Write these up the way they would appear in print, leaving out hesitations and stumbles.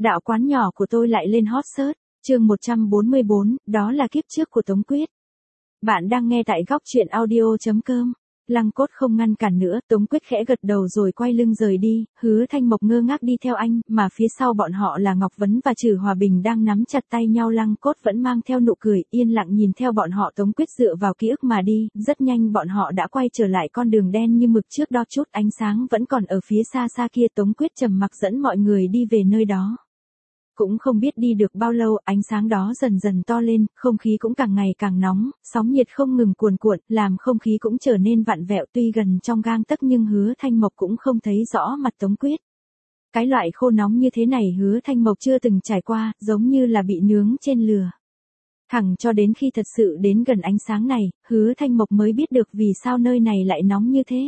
Đạo quán nhỏ của tôi lại lên hot search. Chương 144, đó là kiếp trước của Tống Quyết. Bạn đang nghe tại góc truyện audio.com. Lăng Cốt không ngăn cản nữa, Tống Quyết khẽ gật đầu rồi quay lưng rời đi, Hứa Thanh Mộc ngơ ngác đi theo anh, mà phía sau bọn họ là Ngọc Vấn và Trử Hòa Bình đang nắm chặt tay nhau. Lăng Cốt vẫn mang theo nụ cười, yên lặng nhìn theo bọn họ. Tống Quyết dựa vào ký ức mà đi, rất nhanh bọn họ đã quay trở lại con đường đen như mực trước đó, chút ánh sáng vẫn còn ở phía xa xa kia. Tống Quyết trầm mặc dẫn mọi người đi về nơi đó. Cũng không biết đi được bao lâu, ánh sáng đó dần dần to lên, không khí cũng càng ngày càng nóng, sóng nhiệt không ngừng cuồn cuộn, làm không khí cũng trở nên vặn vẹo. Tuy gần trong gang tấc nhưng Hứa Thanh Mộc cũng không thấy rõ mặt Tống Quyết. Cái loại khô nóng như thế này Hứa Thanh Mộc chưa từng trải qua, giống như là bị nướng trên lửa. Thẳng cho đến khi thật sự đến gần ánh sáng này, Hứa Thanh Mộc mới biết được vì sao nơi này lại nóng như thế.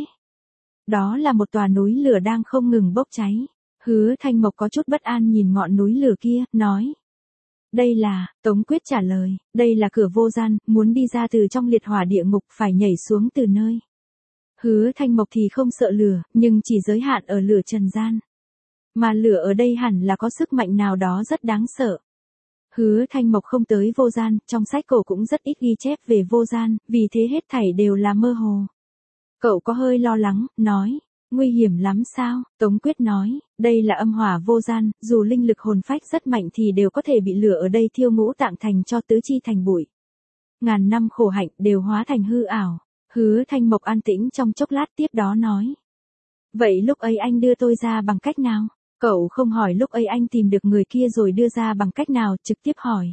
Đó là một tòa núi lửa đang không ngừng bốc cháy. Hứa Thanh Mộc có chút bất an nhìn ngọn núi lửa kia, nói. Đây là, Tống Quyết trả lời, đây là cửa vô gian, muốn đi ra từ trong liệt hỏa địa ngục phải nhảy xuống từ nơi. Hứa Thanh Mộc thì không sợ lửa, nhưng chỉ giới hạn ở lửa trần gian. Mà lửa ở đây hẳn là có sức mạnh nào đó rất đáng sợ. Hứa Thanh Mộc không tới vô gian, trong sách cổ cũng rất ít ghi chép về vô gian, vì thế hết thảy đều là mơ hồ. Cậu có hơi lo lắng, nói. Nguy hiểm lắm sao? Tống Quyết nói, đây là âm hỏa vô gian, dù linh lực hồn phách rất mạnh thì đều có thể bị lửa ở đây thiêu ngũ tạng thành cho, tứ chi thành bụi. Ngàn năm khổ hạnh đều hóa thành hư ảo. Hứa Thanh Mộc an tĩnh trong chốc lát tiếp đó nói. Vậy lúc ấy anh đưa tôi ra bằng cách nào? Cậu không hỏi lúc ấy anh tìm được người kia rồi đưa ra bằng cách nào, trực tiếp hỏi.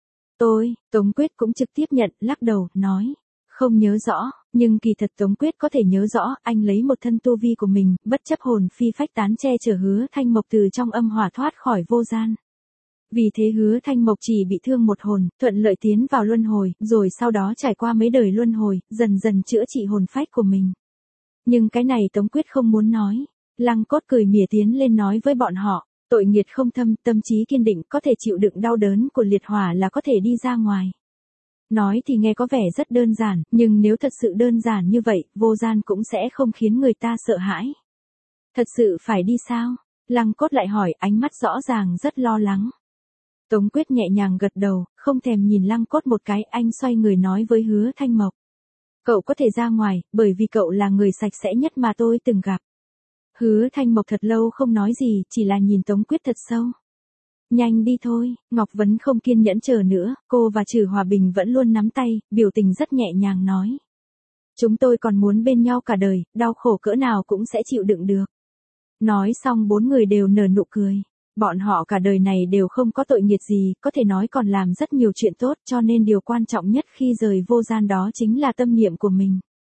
Tống Quyết cũng trực tiếp nhận, lắc đầu, nói. Không nhớ rõ, nhưng kỳ thật Tống Quyết có thể nhớ rõ, anh lấy một thân tu vi của mình, bất chấp hồn phi phách tán che chở Hứa Thanh Mộc từ trong âm hỏa thoát khỏi vô gian. Vì thế Hứa Thanh Mộc chỉ bị thương một hồn, thuận lợi tiến vào luân hồi, rồi sau đó trải qua mấy đời luân hồi, dần dần chữa trị hồn phách của mình. Nhưng cái này Tống Quyết không muốn nói. Lăng Cốt cười mỉa tiến lên nói với bọn họ, tội nghiệt không thâm, tâm trí kiên định, có thể chịu đựng đau đớn của liệt hỏa là có thể đi ra ngoài. Nói thì nghe có vẻ rất đơn giản, nhưng nếu thật sự đơn giản như vậy, vô gian cũng sẽ không khiến người ta sợ hãi. Thật sự phải đi sao? Lăng Cốt lại hỏi, ánh mắt rõ ràng rất lo lắng. Tống Quyết nhẹ nhàng gật đầu, không thèm nhìn Lăng Cốt một cái, anh xoay người nói với Hứa Thanh Mộc. Cậu có thể ra ngoài, bởi vì cậu là người sạch sẽ nhất mà tôi từng gặp. Hứa Thanh Mộc thật lâu không nói gì, chỉ là nhìn Tống Quyết thật sâu. Nhanh đi thôi, Ngọc Vấn không kiên nhẫn chờ nữa, cô và Trử Hòa Bình vẫn luôn nắm tay, biểu tình rất nhẹ nhàng nói. Chúng tôi còn muốn bên nhau cả đời, đau khổ cỡ nào cũng sẽ chịu đựng được. Nói xong bốn người đều nở nụ cười. Bọn họ cả đời này đều không có tội nghiệt gì, có thể nói còn làm rất nhiều chuyện tốt, cho nên điều quan trọng nhất khi rời vô gian đó chính là tâm niệm của mình.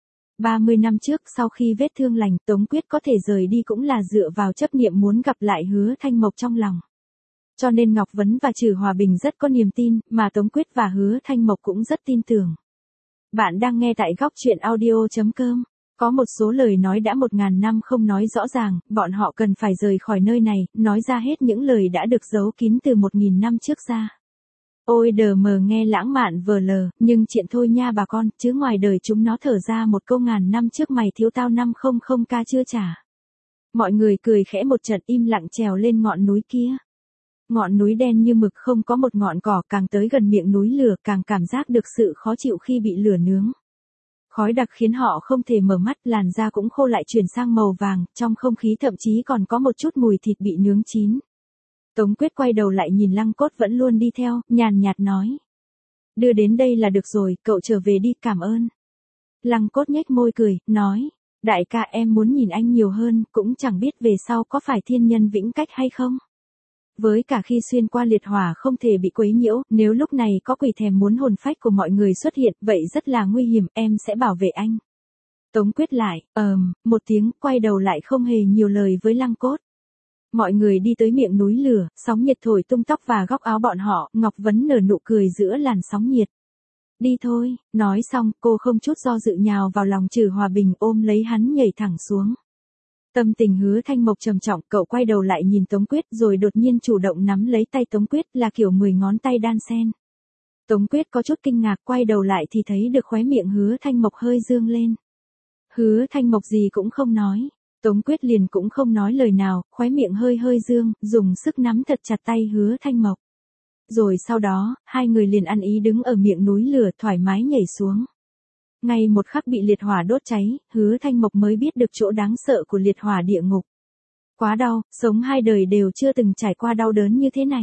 30 năm trước sau khi vết thương lành, Tống Quyết có thể rời đi cũng là dựa vào chấp niệm muốn gặp lại Hứa Thanh Mộc trong lòng. Cho nên Ngọc Vấn và Trử Hòa Bình rất có niềm tin, mà Tống Quyết và Hứa Thanh Mộc cũng rất tin tưởng. Bạn đang nghe tại góc truyện audio.com. Có một số lời nói đã 1000 năm không nói rõ ràng, bọn họ cần phải rời khỏi nơi này, nói ra hết những lời đã được giấu kín từ 1000 năm trước ra. Ôi đờ mờ nghe lãng mạn vờ lờ, nhưng chuyện thôi nha bà con, chứ ngoài đời chúng nó thở ra một câu ngàn năm trước mày thiếu tao 500k chưa trả. Mọi người cười khẽ một trận, im lặng trèo lên ngọn núi kia. Ngọn núi đen như mực, không có một ngọn cỏ, càng tới gần miệng núi lửa càng cảm giác được sự khó chịu khi bị lửa nướng. Khói đặc khiến họ không thể mở mắt, làn da cũng khô lại chuyển sang màu vàng, trong không khí thậm chí còn có một chút mùi thịt bị nướng chín. Tống Quyết quay đầu lại nhìn Lăng Cốt vẫn luôn đi theo, nhàn nhạt nói. Đưa đến đây là được rồi, cậu trở về đi, cảm ơn. Lăng Cốt nhếch môi cười, nói. Đại ca em muốn nhìn anh nhiều hơn, cũng chẳng biết về sau có phải thiên nhân vĩnh cách hay không. Với cả khi xuyên qua liệt hỏa không thể bị quấy nhiễu, nếu lúc này có quỷ thèm muốn hồn phách của mọi người xuất hiện, vậy rất là nguy hiểm, em sẽ bảo vệ anh. Tống Quyết lại, một tiếng, quay đầu lại không hề nhiều lời với Lăng Cốt. Mọi người đi tới miệng núi lửa, sóng nhiệt thổi tung tóc và góc áo bọn họ, Ngọc Vấn nở nụ cười giữa làn sóng nhiệt. Đi thôi, nói xong, cô không chút do dự nhào vào lòng Trử Hòa Bình, ôm lấy hắn nhảy thẳng xuống. Tâm tình Hứa Thanh Mộc trầm trọng, cậu quay đầu lại nhìn Tống Quyết rồi đột nhiên chủ động nắm lấy tay Tống Quyết, là kiểu 10 ngón tay đan xen. Tống Quyết có chút kinh ngạc, quay đầu lại thì thấy được khóe miệng Hứa Thanh Mộc hơi dương lên. Hứa Thanh Mộc gì cũng không nói. Tống Quyết liền cũng không nói lời nào, khóe miệng hơi hơi dương, dùng sức nắm thật chặt tay Hứa Thanh Mộc. Rồi sau đó, hai người liền ăn ý đứng ở miệng núi lửa thoải mái nhảy xuống. Ngay một khắc bị liệt hỏa đốt cháy, Hứa Thanh Mộc mới biết được chỗ đáng sợ của liệt hỏa địa ngục. Quá đau, sống hai đời đều chưa từng trải qua đau đớn như thế này.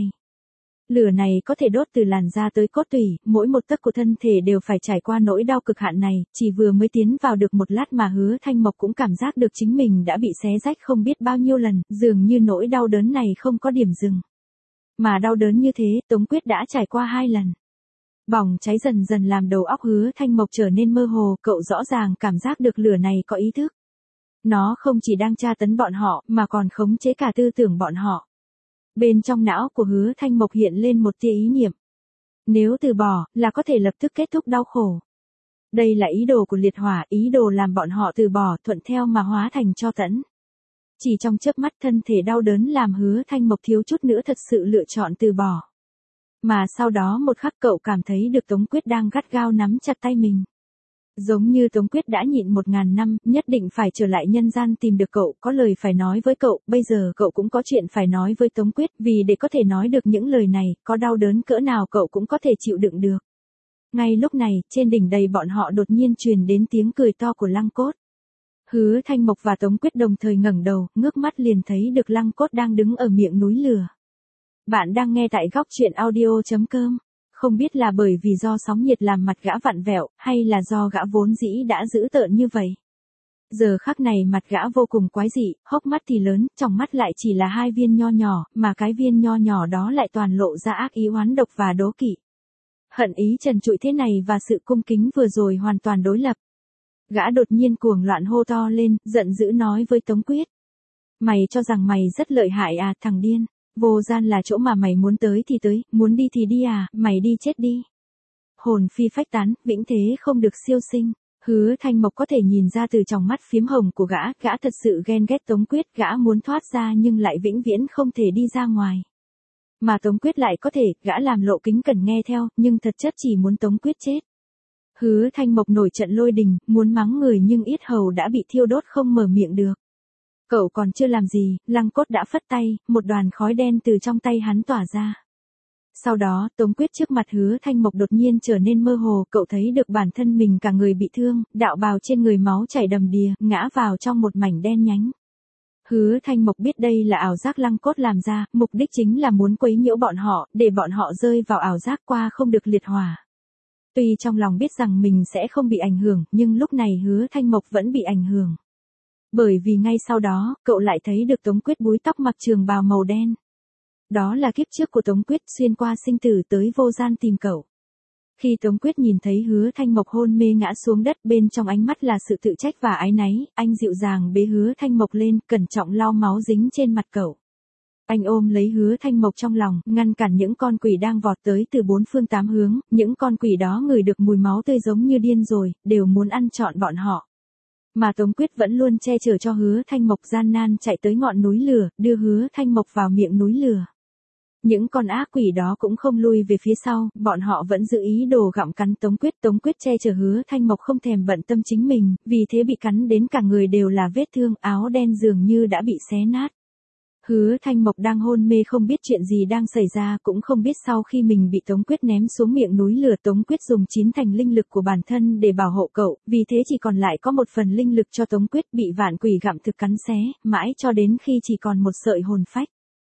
Lửa này có thể đốt từ làn da tới cốt tủy, mỗi một tấc của thân thể đều phải trải qua nỗi đau cực hạn này, chỉ vừa mới tiến vào được một lát mà Hứa Thanh Mộc cũng cảm giác được chính mình đã bị xé rách không biết bao nhiêu lần, dường như nỗi đau đớn này không có điểm dừng. Mà đau đớn như thế, Tống Quyết đã trải qua 2 lần. Bỏng cháy dần dần làm đầu óc Hứa Thanh Mộc trở nên mơ hồ, cậu rõ ràng cảm giác được lửa này có ý thức. Nó không chỉ đang tra tấn bọn họ, mà còn khống chế cả tư tưởng bọn họ. Bên trong não của Hứa Thanh Mộc hiện lên một tia ý niệm. Nếu từ bỏ, là có thể lập tức kết thúc đau khổ. Đây là ý đồ của liệt hỏa, ý đồ làm bọn họ từ bỏ, thuận theo mà hóa thành tro tẫn. Chỉ trong chớp mắt thân thể đau đớn làm Hứa Thanh Mộc thiếu chút nữa thật sự lựa chọn từ bỏ. Mà sau đó một khắc cậu cảm thấy được Tống Quyết đang gắt gao nắm chặt tay mình. Giống như Tống Quyết đã nhịn 1000 năm, nhất định phải trở lại nhân gian tìm được cậu, có lời phải nói với cậu, bây giờ cậu cũng có chuyện phải nói với Tống Quyết, vì để có thể nói được những lời này, có đau đớn cỡ nào cậu cũng có thể chịu đựng được. Ngay lúc này, trên đỉnh đầy bọn họ đột nhiên truyền đến tiếng cười to của Lăng Cốt. Hứa Thanh Mộc và Tống Quyết đồng thời ngẩng đầu, ngước mắt liền thấy được Lăng Cốt đang đứng ở miệng núi lửa. Bạn đang nghe tại góc truyện audio.com. Không biết là bởi vì do sóng nhiệt làm mặt gã vặn vẹo, hay là do gã vốn dĩ đã dữ tợn như vậy. Giờ khắc này mặt gã vô cùng quái dị, hốc mắt thì lớn, trong mắt lại chỉ là 2 viên nho nhỏ, mà cái viên nho nhỏ đó lại toàn lộ ra ác ý oán độc và đố kỵ. Hận ý trần trụi thế này và sự cung kính vừa rồi hoàn toàn đối lập. Gã đột nhiên cuồng loạn hô to lên, giận dữ nói với Tống Quyết. Mày cho rằng mày rất lợi hại à, thằng điên. Vô gian là chỗ mà mày muốn tới thì tới, muốn đi thì đi à, mày đi chết đi. Hồn phi phách tán, vĩnh thế không được siêu sinh. Hứa Thanh Mộc có thể nhìn ra từ trong mắt phiếm hồng của gã thật sự ghen ghét Tống Quyết, gã muốn thoát ra nhưng lại vĩnh viễn không thể đi ra ngoài. Mà Tống Quyết lại có thể, gã làm lộ kính cẩn nghe theo, nhưng thật chất chỉ muốn Tống Quyết chết. Hứa Thanh Mộc nổi trận lôi đình, muốn mắng người nhưng yết hầu đã bị thiêu đốt không mở miệng được. Cậu còn chưa làm gì, Lăng Cốt đã phất tay, một đoàn khói đen từ trong tay hắn tỏa ra. Sau đó, Tống Quyết trước mặt Hứa Thanh Mộc đột nhiên trở nên mơ hồ, cậu thấy được bản thân mình cả người bị thương, đạo bào trên người máu chảy đầm đìa, ngã vào trong một mảnh đen nhánh. Hứa Thanh Mộc biết đây là ảo giác Lăng Cốt làm ra, mục đích chính là muốn quấy nhiễu bọn họ, để bọn họ rơi vào ảo giác qua không được liệt hỏa. Tuy trong lòng biết rằng mình sẽ không bị ảnh hưởng, nhưng lúc này Hứa Thanh Mộc vẫn bị ảnh hưởng. Bởi vì ngay sau đó, cậu lại thấy được Tống Quyết búi tóc mặc trường bào màu đen. Đó là kiếp trước của Tống Quyết xuyên qua sinh tử tới vô gian tìm cậu. Khi Tống Quyết nhìn thấy Hứa Thanh Mộc hôn mê ngã xuống đất, bên trong ánh mắt là sự tự trách và áy náy, anh dịu dàng bế Hứa Thanh Mộc lên, cẩn trọng lau máu dính trên mặt cậu. Anh ôm lấy Hứa Thanh Mộc trong lòng, ngăn cản những con quỷ đang vọt tới từ 4 phương 8 hướng, những con quỷ đó ngửi được mùi máu tươi giống như điên rồi, đều muốn ăn trọn bọn họ. Mà Tống Quyết vẫn luôn che chở cho Hứa Thanh Mộc gian nan chạy tới ngọn núi lửa, đưa Hứa Thanh Mộc vào miệng núi lửa. Những con ác quỷ đó cũng không lui về phía sau, bọn họ vẫn giữ ý đồ gặm cắn Tống Quyết. Tống Quyết che chở Hứa Thanh Mộc không thèm bận tâm chính mình, vì thế bị cắn đến cả người đều là vết thương, áo đen dường như đã bị xé nát. Hứa Thanh Mộc đang hôn mê không biết chuyện gì đang xảy ra, cũng không biết sau khi mình bị Tống Quyết ném xuống miệng núi lửa, Tống Quyết dùng 9 thành linh lực của bản thân để bảo hộ cậu, vì thế chỉ còn lại có 1 phần linh lực cho Tống Quyết, bị vạn quỷ gặm thực cắn xé, mãi cho đến khi chỉ còn 1 sợi hồn phách.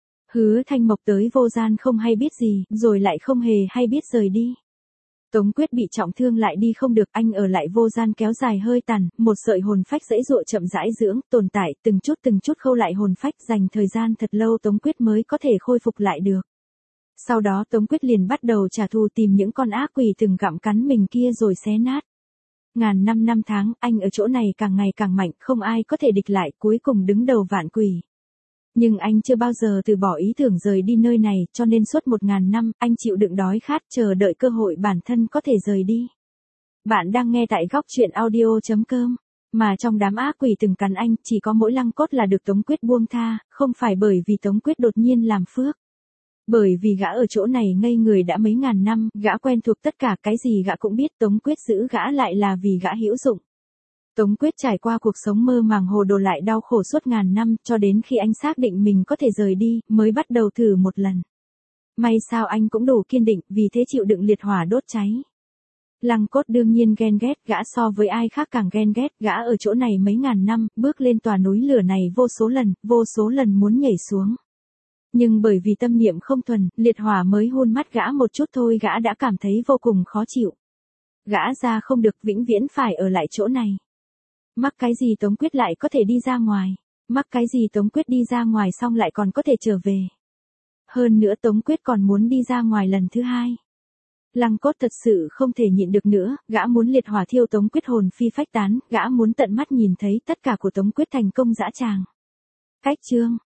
Hứa Thanh Mộc tới vô gian không hay biết gì, rồi lại không hề hay biết rời đi. Tống Quyết bị trọng thương lại đi không được, anh ở lại vô gian kéo dài hơi tàn, 1 sợi hồn phách giãy giụa chậm rãi dưỡng, tồn tại, từng chút khâu lại hồn phách, dành thời gian thật lâu Tống Quyết mới có thể khôi phục lại được. Sau đó Tống Quyết liền bắt đầu trả thù, tìm những con ác quỷ từng gặm cắn mình kia rồi xé nát. Ngàn năm tháng, anh ở chỗ này càng ngày càng mạnh, không ai có thể địch lại, cuối cùng đứng đầu vạn quỷ. Nhưng anh chưa bao giờ từ bỏ ý tưởng rời đi nơi này, cho nên suốt 1000 năm, anh chịu đựng đói khát, chờ đợi cơ hội bản thân có thể rời đi. Bạn đang nghe tại góc truyện audio.com. Mà trong đám ác quỷ từng cắn anh, chỉ có mỗi Lăng Cốt là được Tống Quyết buông tha, không phải bởi vì Tống Quyết đột nhiên làm phước. Bởi vì gã ở chỗ này ngây người đã mấy ngàn năm, gã quen thuộc tất cả, cái gì gã cũng biết, Tống Quyết giữ gã lại là vì gã hữu dụng. Tống Quyết trải qua cuộc sống mơ màng hồ đồ lại đau khổ suốt ngàn năm, cho đến khi anh xác định mình có thể rời đi, mới bắt đầu thử một lần. May sao anh cũng đủ kiên định, vì thế chịu đựng liệt hỏa đốt cháy. Lăng Cốt đương nhiên ghen ghét, gã so với ai khác càng ghen ghét, gã ở chỗ này mấy ngàn năm, bước lên tòa núi lửa này vô số lần muốn nhảy xuống. Nhưng bởi vì tâm niệm không thuần, liệt hỏa mới hôn mắt gã một chút thôi gã đã cảm thấy vô cùng khó chịu. Gã ra không được, vĩnh viễn phải ở lại chỗ này. Mắc cái gì Tống Quyết lại có thể đi ra ngoài? Mắc cái gì Tống Quyết đi ra ngoài xong lại còn có thể trở về? Hơn nữa Tống Quyết còn muốn đi ra ngoài lần thứ hai. Lăng Cốt thật sự không thể nhịn được nữa, gã muốn liệt hỏa thiêu Tống Quyết hồn phi phách tán, gã muốn tận mắt nhìn thấy tất cả của Tống Quyết thành công dã tràng. Cách chương